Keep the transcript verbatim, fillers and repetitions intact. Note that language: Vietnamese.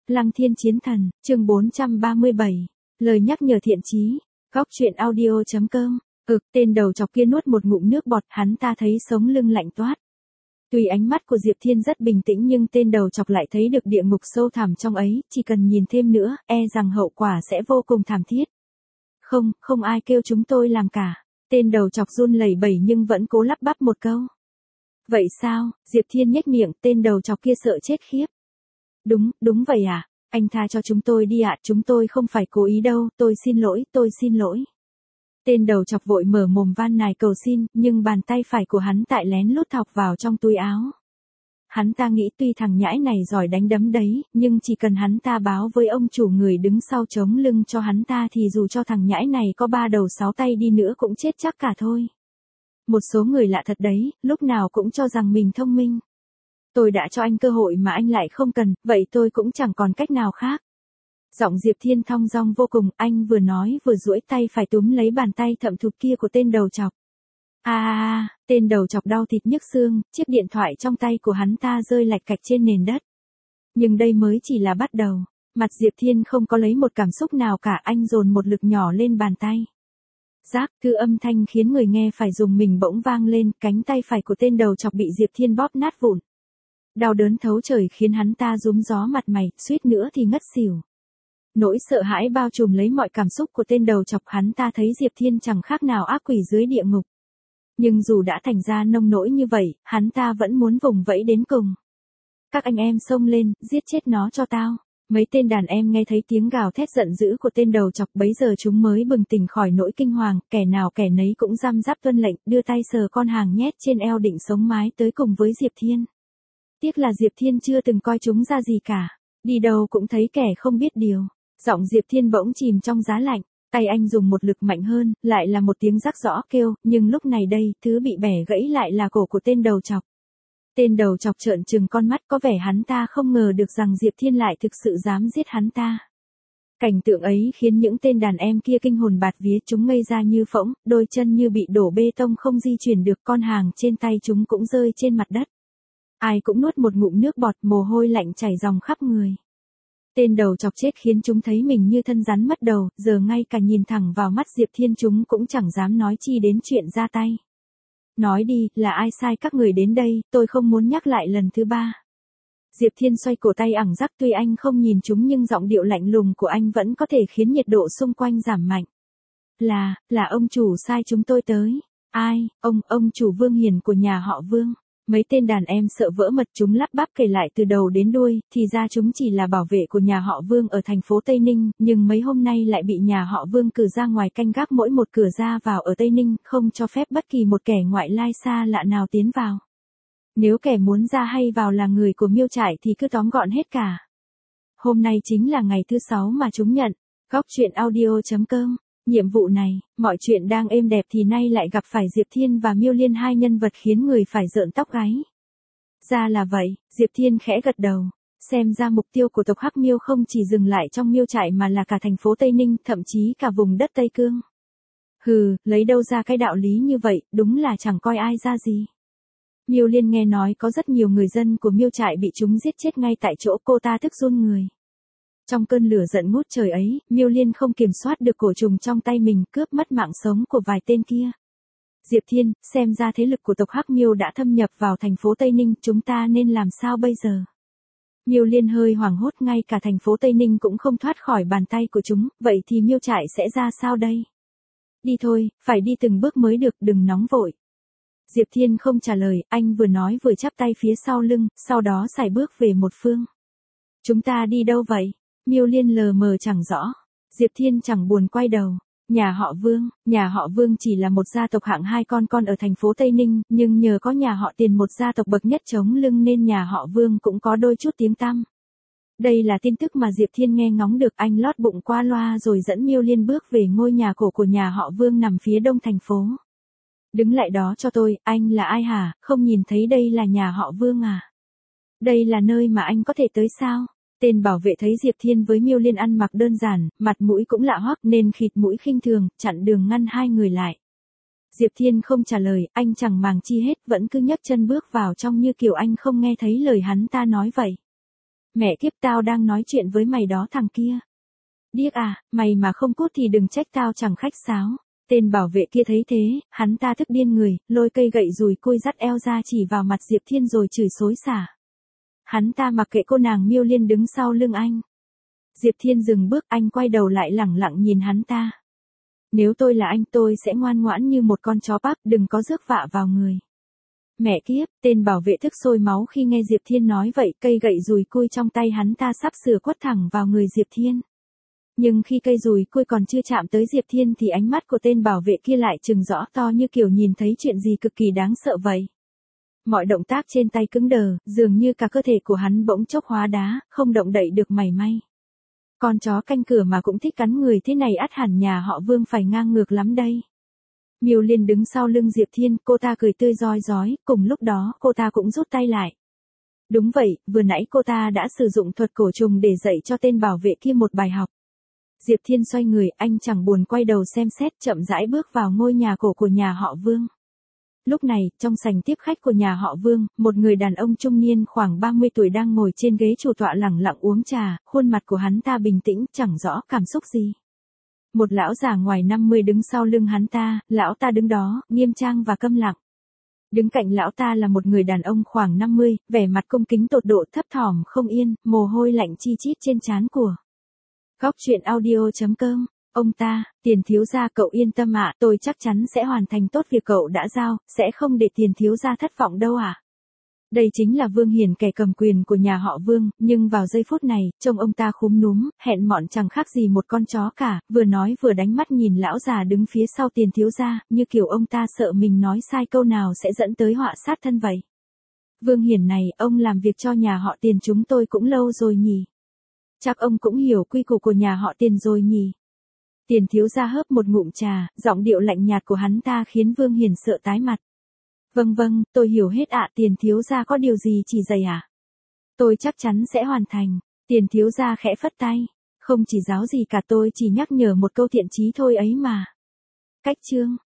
Lăng Thiên Chiến Thần, chương bốn trăm ba mươi bảy. Lời nhắc nhở thiện chí. Góc truyện audio chấm com. Ực, tên đầu chọc kia nuốt một ngụm nước bọt, hắn ta thấy sống lưng lạnh toát. Tuy ánh mắt của Diệp Thiên rất bình tĩnh nhưng tên đầu chọc lại thấy được địa ngục sâu thẳm trong ấy, chỉ cần nhìn thêm nữa, e rằng hậu quả sẽ vô cùng thảm thiết. Không, không ai kêu chúng tôi làm cả. Tên đầu chọc run lẩy bẩy nhưng vẫn cố lắp bắp một câu. Vậy sao? Diệp Thiên nhếch miệng, tên đầu chọc kia sợ chết khiếp. Đúng, đúng vậy à? Anh tha cho chúng tôi đi ạ, chúng tôi không phải cố ý đâu, tôi xin lỗi, tôi xin lỗi. Tên đầu chọc vội mở mồm van nài cầu xin, nhưng bàn tay phải của hắn tại lén lút thọc vào trong túi áo. Hắn ta nghĩ tuy thằng nhãi này giỏi đánh đấm đấy, nhưng chỉ cần hắn ta báo với ông chủ người đứng sau chống lưng cho hắn ta thì dù cho thằng nhãi này có ba đầu sáu tay đi nữa cũng chết chắc cả thôi. Một số người lạ thật đấy, lúc nào cũng cho rằng mình thông minh. Tôi đã cho anh cơ hội mà anh lại không cần, vậy tôi cũng chẳng còn cách nào khác. Giọng Diệp Thiên thong dong vô cùng, anh vừa nói vừa duỗi tay phải túm lấy bàn tay thậm thụt kia của tên đầu chọc. À, à, à, tên đầu chọc đau thịt nhức xương, chiếc điện thoại trong tay của hắn ta rơi lạch cạch trên nền đất. Nhưng đây mới chỉ là bắt đầu, mặt Diệp Thiên không có lấy một cảm xúc nào cả, anh dồn một lực nhỏ lên bàn tay. Rác, thứ âm thanh khiến người nghe phải dùng mình bỗng vang lên, cánh tay phải của tên đầu chọc bị Diệp Thiên bóp nát vụn. Đau đớn thấu trời khiến hắn ta rúm gió mặt mày, suýt nữa thì ngất xỉu. Nỗi sợ hãi bao trùm lấy mọi cảm xúc của tên đầu chọc, hắn ta thấy Diệp Thiên chẳng khác nào ác quỷ dưới địa ngục. Nhưng dù đã thành ra nông nỗi như vậy, hắn ta vẫn muốn vùng vẫy đến cùng. Các anh em xông lên, giết chết nó cho tao. Mấy tên đàn em nghe thấy tiếng gào thét giận dữ của tên đầu chọc, bấy giờ chúng mới bừng tỉnh khỏi nỗi kinh hoàng, kẻ nào kẻ nấy cũng răm rắp tuân lệnh, đưa tay sờ con hàng nhét trên eo định sống mái tới cùng với Diệp Thiên. Tiếc là Diệp Thiên chưa từng coi chúng ra gì cả, đi đâu cũng thấy kẻ không biết điều. Giọng Diệp Thiên bỗng chìm trong giá lạnh, tay anh dùng một lực mạnh hơn, lại là một tiếng rắc rõ kêu, nhưng lúc này đây, thứ bị bẻ gãy lại là cổ của tên đầu chọc. Tên đầu chọc trợn trừng con mắt, có vẻ hắn ta không ngờ được rằng Diệp Thiên lại thực sự dám giết hắn ta. Cảnh tượng ấy khiến những tên đàn em kia kinh hồn bạt vía, chúng ngây ra như phỗng, đôi chân như bị đổ bê tông không di chuyển được, con hàng trên tay chúng cũng rơi trên mặt đất. Ai cũng nuốt một ngụm nước bọt, mồ hôi lạnh chảy ròng khắp người. Tên đầu chọc chết khiến chúng thấy mình như thân rắn mất đầu, giờ ngay cả nhìn thẳng vào mắt Diệp Thiên chúng cũng chẳng dám nói chi đến chuyện ra tay. Nói đi, là ai sai các người đến đây, tôi không muốn nhắc lại lần thứ ba. Diệp Thiên xoay cổ tay ẳng rắc, tuy anh không nhìn chúng nhưng giọng điệu lạnh lùng của anh vẫn có thể khiến nhiệt độ xung quanh giảm mạnh. Là, là ông chủ sai chúng tôi tới. Ai, ông, ông chủ Vương Hiền của nhà họ Vương. Mấy tên đàn em sợ vỡ mật, chúng lắp bắp kể lại từ đầu đến đuôi, thì ra chúng chỉ là bảo vệ của nhà họ Vương ở thành phố Tây Ninh, nhưng mấy hôm nay lại bị nhà họ Vương cử ra ngoài canh gác mỗi một cửa ra vào ở Tây Ninh, không cho phép bất kỳ một kẻ ngoại lai xa lạ nào tiến vào. Nếu kẻ muốn ra hay vào là người của Miêu Trại thì cứ tóm gọn hết cả. Hôm nay chính là ngày thứ sáu mà chúng nhận. Góc truyện audio chấm com. Nhiệm vụ này, mọi chuyện đang êm đẹp thì nay lại gặp phải Diệp Thiên và Miêu Liên, hai nhân vật khiến người phải rợn tóc gáy. Ra là vậy, Diệp Thiên khẽ gật đầu. Xem ra mục tiêu của tộc Hắc Miêu không chỉ dừng lại trong Miêu Trại mà là cả thành phố Tây Ninh, thậm chí cả vùng đất Tây Cương. Hừ, lấy đâu ra cái đạo lý như vậy, đúng là chẳng coi ai ra gì. Miêu Liên nghe nói có rất nhiều người dân của Miêu Trại bị chúng giết chết ngay tại chỗ, cô ta tức run người. Trong cơn lửa giận ngút trời ấy, Miêu Liên không kiểm soát được cổ trùng trong tay mình, cướp mất mạng sống của vài tên kia. Diệp Thiên, xem ra thế lực của tộc Hắc Miêu đã thâm nhập vào thành phố Tây Ninh, chúng ta nên làm sao bây giờ? Miêu Liên hơi hoảng hốt, ngay cả thành phố Tây Ninh cũng không thoát khỏi bàn tay của chúng, vậy thì Miêu Trại sẽ ra sao đây? Đi thôi, phải đi từng bước mới được, đừng nóng vội. Diệp Thiên không trả lời, anh vừa nói vừa chắp tay phía sau lưng, sau đó sải bước về một phương. Chúng ta đi đâu vậy? Miêu Liên lờ mờ chẳng rõ. Diệp Thiên chẳng buồn quay đầu. Nhà họ Vương, nhà họ Vương chỉ là một gia tộc hạng hai con con ở thành phố Tây Ninh, nhưng nhờ có nhà họ Tiền, một gia tộc bậc nhất chống lưng, nên nhà họ Vương cũng có đôi chút tiếng tăm. Đây là tin tức mà Diệp Thiên nghe ngóng được, anh lót bụng qua loa rồi dẫn Miêu Liên bước về ngôi nhà cổ của nhà họ Vương nằm phía đông thành phố. Đứng lại đó cho tôi, anh là ai hả, không nhìn thấy đây là nhà họ Vương à? Đây là nơi mà anh có thể tới sao? Tên bảo vệ thấy Diệp Thiên với Miêu Liên ăn mặc đơn giản, mặt mũi cũng lạ hoắc nên khịt mũi khinh thường, chặn đường ngăn hai người lại. Diệp Thiên không trả lời, anh chẳng màng chi hết, vẫn cứ nhấc chân bước vào trong như kiểu anh không nghe thấy lời hắn ta nói vậy. Mẹ kiếp, tao đang nói chuyện với mày đó thằng kia. Điếc à, mày mà không cút thì đừng trách tao chẳng khách sáo. Tên bảo vệ kia thấy thế, hắn ta tức điên người, lôi cây gậy dùi cui dắt eo ra chỉ vào mặt Diệp Thiên rồi chửi xối xả. Hắn ta mặc kệ cô nàng Miêu Liên đứng sau lưng anh. Diệp Thiên dừng bước, anh quay đầu lại lẳng lặng nhìn hắn ta. Nếu tôi là anh tôi sẽ ngoan ngoãn như một con chó bắp, đừng có rước vạ vào người. Mẹ kiếp, tên bảo vệ tức sôi máu khi nghe Diệp Thiên nói vậy, cây gậy dùi cui trong tay hắn ta sắp sửa quất thẳng vào người Diệp Thiên. Nhưng khi cây dùi cui còn chưa chạm tới Diệp Thiên thì ánh mắt của tên bảo vệ kia lại trừng rõ to như kiểu nhìn thấy chuyện gì cực kỳ đáng sợ vậy. Mọi động tác trên tay cứng đờ, dường như cả cơ thể của hắn bỗng chốc hóa đá, không động đậy được mảy may. Con chó canh cửa mà cũng thích cắn người thế này ắt hẳn nhà họ Vương phải ngang ngược lắm đây. Miêu Liên đứng sau lưng Diệp Thiên, cô ta cười tươi rói rói, cùng lúc đó cô ta cũng rút tay lại. Đúng vậy, vừa nãy cô ta đã sử dụng thuật cổ trùng để dạy cho tên bảo vệ kia một bài học. Diệp Thiên xoay người, anh chẳng buồn quay đầu xem xét, chậm rãi bước vào ngôi nhà cổ của nhà họ Vương. Lúc này, trong sảnh tiếp khách của nhà họ Vương, một người đàn ông trung niên khoảng ba mươi tuổi đang ngồi trên ghế chủ tọa lẳng lặng uống trà, khuôn mặt của hắn ta bình tĩnh, chẳng rõ cảm xúc gì. Một lão già ngoài năm mươi đứng sau lưng hắn ta, lão ta đứng đó, nghiêm trang và câm lặng. Đứng cạnh lão ta là một người đàn ông khoảng năm mươi, vẻ mặt cung kính tột độ, thấp thỏm không yên, mồ hôi lạnh chi chít trên trán của. Góc truyện audio chấm com. Ông ta, Tiền thiếu gia cậu yên tâm ạ, tôi chắc chắn sẽ hoàn thành tốt việc cậu đã giao, sẽ không để Tiền thiếu gia thất vọng đâu ạ. À. Đây chính là Vương Hiển, kẻ cầm quyền của nhà họ Vương, nhưng vào giây phút này, trông ông ta khúm núm, hẹn mọn chẳng khác gì một con chó cả, vừa nói vừa đánh mắt nhìn lão già đứng phía sau Tiền thiếu gia, như kiểu ông ta sợ mình nói sai câu nào sẽ dẫn tới họa sát thân vậy. Vương Hiển này, ông làm việc cho nhà họ Tiền chúng tôi cũng lâu rồi nhỉ. Chắc ông cũng hiểu quy củ của nhà họ Tiền rồi nhỉ. Tiền thiếu gia hớp một ngụm trà, giọng điệu lạnh nhạt của hắn ta khiến Vương Hiển sợ tái mặt. Vâng vâng, tôi hiểu hết ạ, Tiền thiếu gia có điều gì chỉ dạy à? Tôi chắc chắn sẽ hoàn thành. Tiền thiếu gia khẽ phất tay. Không chỉ giáo gì cả, tôi chỉ nhắc nhở một câu thiện chí thôi ấy mà. Cách chương.